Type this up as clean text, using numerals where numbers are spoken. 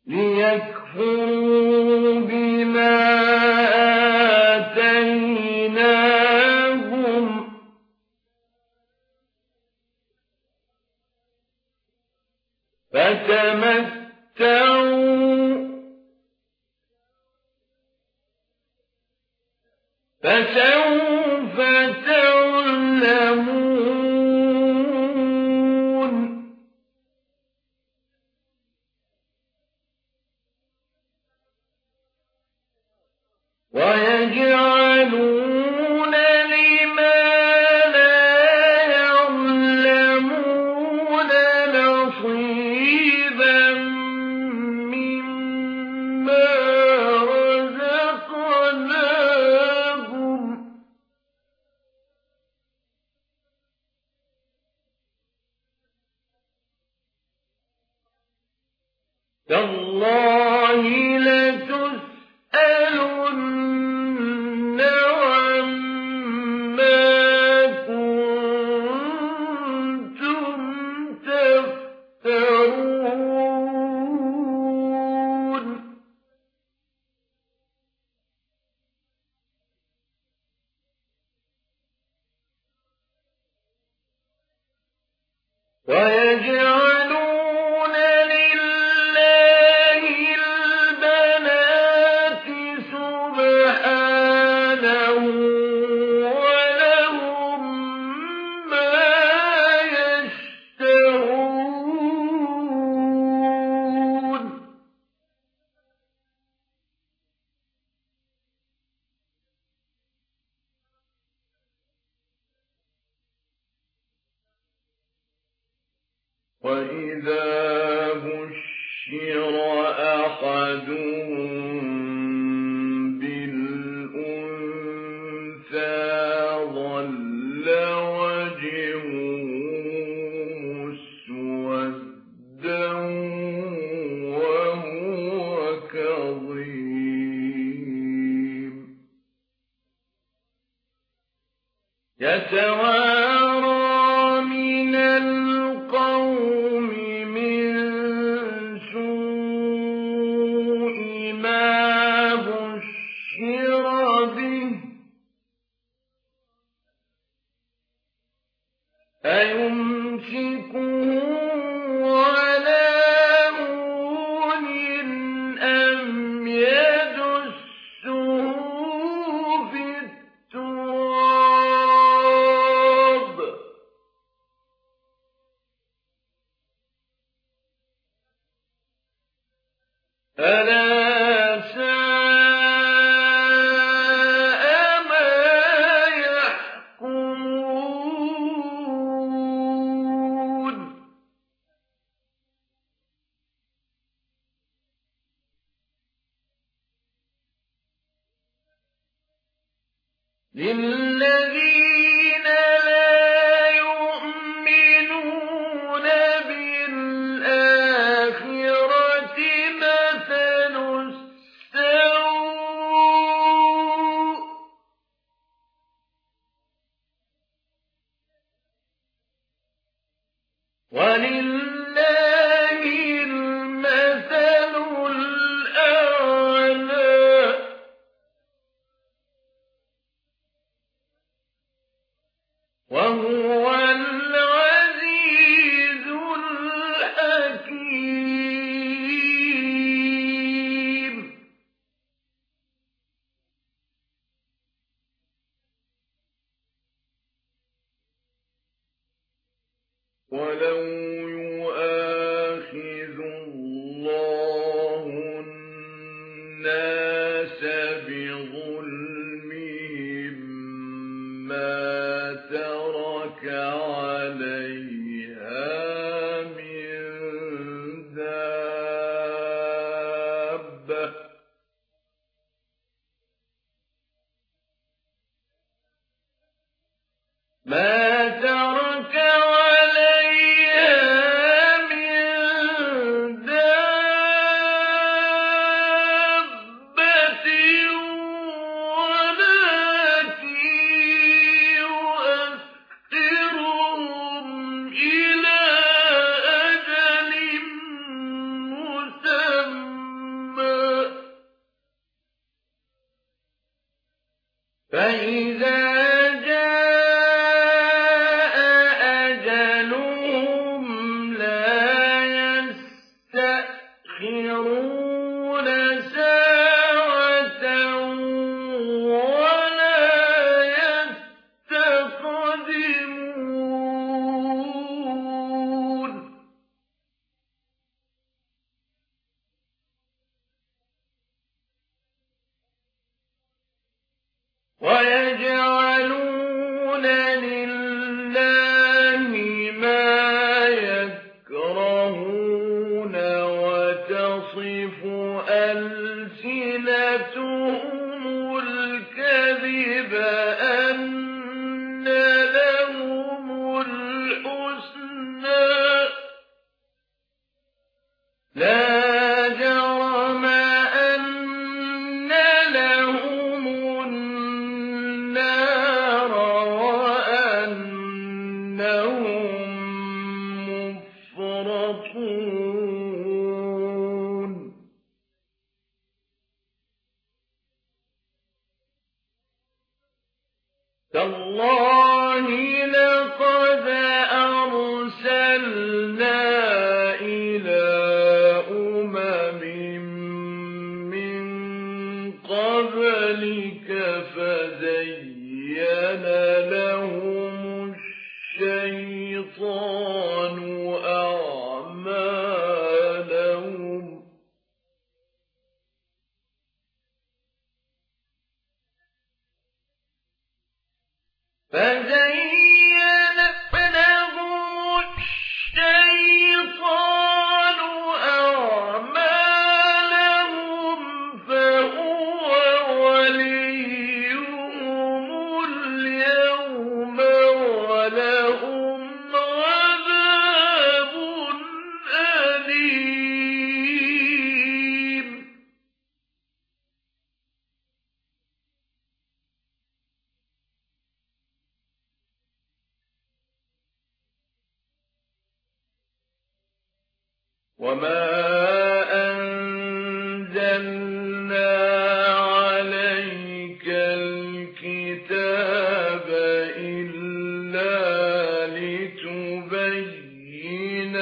ليكفروا بما آتيناهم فتمتعوا فسوف تعلمون ويجعلون لما لا يعلمون نصيبا مما رزقناهم تالله لتسألن عما كنتم تفترون ويجعلون لله البنات سبحانه ولهم ما يشتهون وإذا بشر أحدهم بالأنثى ظل وجهه مسودا وهو كظيم يتوارى من القوم من سوء ما بشر به أيمسكه على هون أم يدسه في التراب ألا ساء ما يحكمون للذين لا يؤمنون بالآخرة مثل السوء ولله المثل الأعلى وهو العزيز الحكيم ولو يؤاخذ الله الناس بظلمهم ما ترك عليها من دابة ما ترك عليها ويجعلون لله ما يكرهون وتصف ألسنتهم الكذب أن لهم الحسنى لا جرم أن لهم النار وأنهم مفرطون تالله لقد أرسلنا إلى من قبلك فزين لهم الشيطان أعمالهم فهو وليهم اليوم ولهم عذاب أليم وما أنزلنا عليك الكتاب إلا لتبين